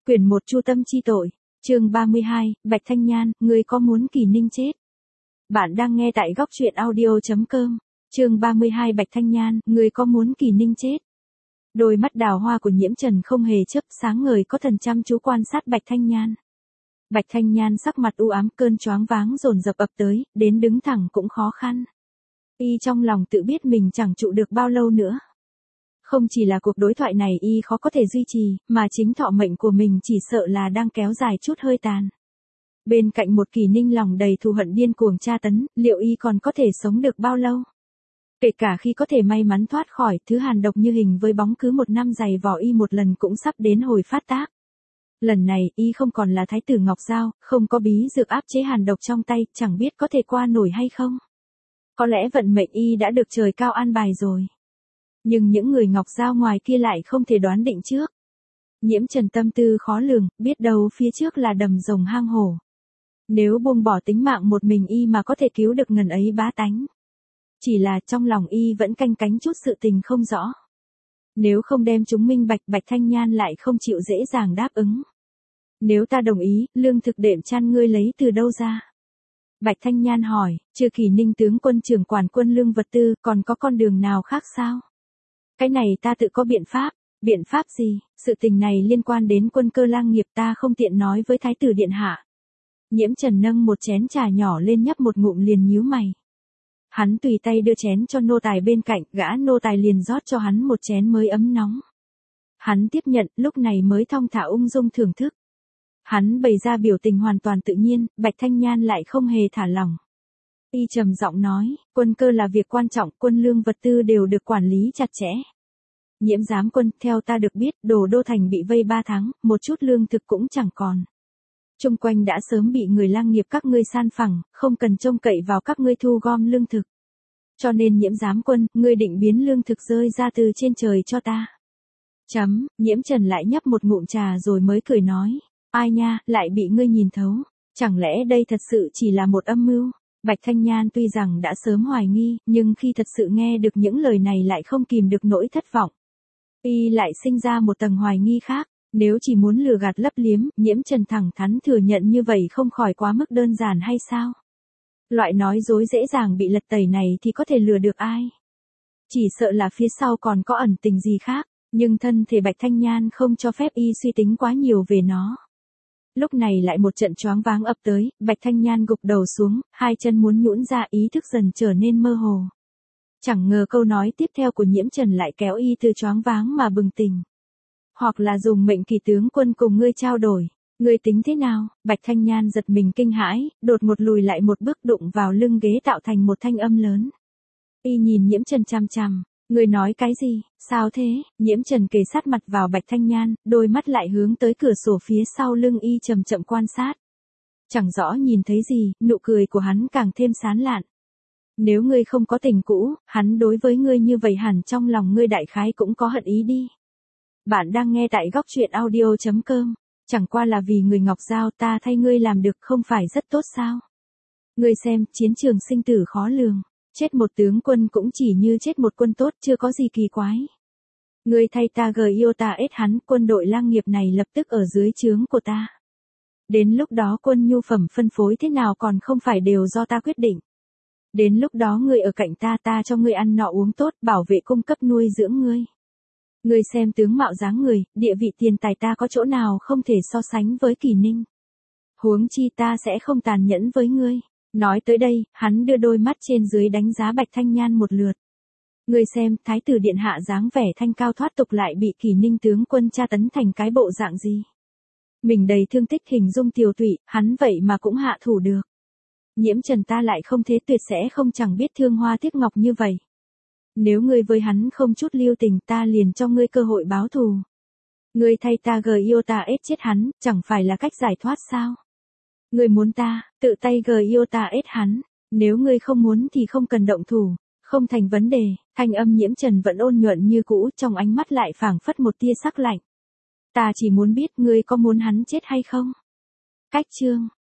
Quyển 1 Chu tâm chi tội, chương 32, Bạch Thanh Nhan, ngươi có muốn Kỳ Ninh chết? Bạn đang nghe tại góc truyện audio.com, chương 32 Bạch Thanh Nhan, ngươi có muốn Kỳ Ninh chết? Đôi mắt đào hoa của Nhiễm Trần không hề chớp, sáng ngời có thần chăm chú quan sát Bạch Thanh Nhan. Bạch Thanh Nhan sắc mặt u ám, cơn choáng váng dồn dập ập tới, đến đứng thẳng cũng khó khăn. Y trong lòng tự biết mình chẳng trụ được bao lâu nữa. Không chỉ là cuộc đối thoại này y khó có thể duy trì, mà chính thọ mệnh của mình chỉ sợ là đang kéo dài chút hơi tàn. Bên cạnh một Kỳ Ninh lòng đầy thù hận điên cuồng tra tấn, liệu y còn có thể sống được bao lâu? Kể cả khi có thể may mắn thoát khỏi thứ hàn độc như hình với bóng, cứ một năm giày vò y một lần cũng sắp đến hồi phát tác. Lần này y không còn là thái tử Ngọc Giao, không có bí dược áp chế hàn độc trong tay, chẳng biết có thể qua nổi hay không. Có lẽ vận mệnh y đã được trời cao an bài rồi. Nhưng những người Ngọc Giao ngoài kia lại không thể đoán định trước. Nhiễm Trần tâm tư khó lường, biết đâu phía trước là đầm rồng hang hổ. Nếu buông bỏ tính mạng một mình y mà có thể cứu được ngần ấy bá tánh. Chỉ là trong lòng y vẫn canh cánh chút sự tình không rõ. Nếu không đem chúng minh bạch, Bạch Thanh Nhan lại không chịu dễ dàng đáp ứng. Nếu ta đồng ý, lương thực đệm chăn ngươi lấy từ đâu ra? Bạch Thanh Nhan hỏi, trừ Kỳ Ninh tướng quân trưởng quản quân lương vật tư, còn có con đường nào khác sao? Cái này ta tự có biện pháp. Biện pháp gì? Sự tình này liên quan đến Quân Cơ lang nghiệp, ta không tiện nói với thái tử điện hạ. Nhiễm Trần nâng một chén trà nhỏ lên nhấp một ngụm liền nhíu mày. Hắn tùy tay đưa chén cho nô tài bên cạnh, gã nô tài liền rót cho hắn một chén mới ấm nóng. Hắn tiếp nhận, lúc này mới thong thả ung dung thưởng thức. Hắn bày ra biểu tình hoàn toàn tự nhiên, Bạch Thanh Nhan lại không hề thả lỏng. Y trầm giọng nói, quân cơ là việc quan trọng, quân lương vật tư đều được quản lý chặt chẽ. Nhiễm giám quân, theo ta được biết, Đồ Đô Thành bị vây 3 tháng, một chút lương thực cũng chẳng còn. Chung quanh đã sớm bị người lang nghiệp các ngươi san phẳng, không cần trông cậy vào các ngươi thu gom lương thực. Cho nên Nhiễm giám quân, ngươi định biến lương thực rơi ra từ trên trời cho ta. Nhiễm Trần lại nhấp một ngụm trà rồi mới cười nói, ai nha, lại bị ngươi nhìn thấu. Chẳng lẽ đây thật sự chỉ là một âm mưu? Bạch Thanh Nhan tuy rằng đã sớm hoài nghi, nhưng khi thật sự nghe được những lời này lại không kìm được nỗi thất vọng. Y lại sinh ra một tầng hoài nghi khác, nếu chỉ muốn lừa gạt lấp liếm, Nhiễm Trần thẳng thắn thừa nhận như vậy không khỏi quá mức đơn giản hay sao? Loại nói dối dễ dàng bị lật tẩy này thì có thể lừa được ai? Chỉ sợ là phía sau còn có ẩn tình gì khác, nhưng thân thể Bạch Thanh Nhan không cho phép y suy tính quá nhiều về nó. Lúc này lại một trận choáng váng ập tới, Bạch Thanh Nhan gục đầu xuống, hai chân muốn nhũn ra, ý thức dần trở nên mơ hồ. Chẳng ngờ câu nói tiếp theo của Nhiễm Trần lại kéo y từ choáng váng mà bừng tỉnh. Hoặc là dùng mệnh Kỳ tướng quân cùng ngươi trao đổi. Ngươi tính thế nào? Bạch Thanh Nhan giật mình kinh hãi, đột ngột lùi lại một bước, đụng vào lưng ghế tạo thành một thanh âm lớn. Y nhìn Nhiễm Trần chằm chằm. Ngươi nói cái gì? Sao thế? Nhiễm Trần kề sát mặt vào Bạch Thanh Nhan, đôi mắt lại hướng tới cửa sổ phía sau lưng y chậm chậm quan sát. Chẳng rõ nhìn thấy gì, nụ cười của hắn càng thêm sán lạn. Nếu ngươi không có tình cũ, hắn đối với ngươi như vậy hẳn trong lòng ngươi đại khái cũng có hận ý đi. Bạn đang nghe tại góc truyện audio.com, chẳng qua là vì người Ngọc Giao, ta thay ngươi làm được không phải rất tốt sao? Ngươi xem, chiến trường sinh tử khó lường. Chết một tướng quân cũng chỉ như chết một quân tốt, chưa có gì kỳ quái. Ngươi thay ta yêu ta ết hắn, quân đội lang nghiệp này lập tức ở dưới trướng của ta. Đến lúc đó quân nhu phẩm phân phối thế nào còn không phải đều do ta quyết định. Đến lúc đó ngươi ở cạnh ta, ta cho ngươi ăn nọ uống tốt, bảo vệ cung cấp nuôi dưỡng ngươi. Ngươi xem tướng mạo dáng người, địa vị tiền tài ta có chỗ nào không thể so sánh với Kỳ Ninh. Huống chi ta sẽ không tàn nhẫn với ngươi. Nói tới đây, hắn đưa đôi mắt trên dưới đánh giá Bạch Thanh Nhan một lượt. Ngươi xem, thái tử điện hạ dáng vẻ thanh cao thoát tục lại bị Kỳ Ninh tướng quân tra tấn thành cái bộ dạng gì. Mình đầy thương tích, hình dung tiều tụy, hắn vậy mà cũng hạ thủ được. Nhiễm Trần ta lại không thế tuyệt, sẽ không chẳng biết thương hoa tiếc ngọc như vậy. Nếu ngươi với hắn không chút lưu tình, ta liền cho ngươi cơ hội báo thù. Ngươi thay ta yêu ta ết chết hắn, chẳng phải là cách giải thoát sao? Ngươi muốn ta, tự tay yêu ta ết hắn, nếu ngươi không muốn thì không cần động thủ, không thành vấn đề. Thanh âm Nhiễm Trần vẫn ôn nhuận như cũ, trong ánh mắt lại phảng phất một tia sắc lạnh. Ta chỉ muốn biết ngươi có muốn hắn chết hay không? Cách chương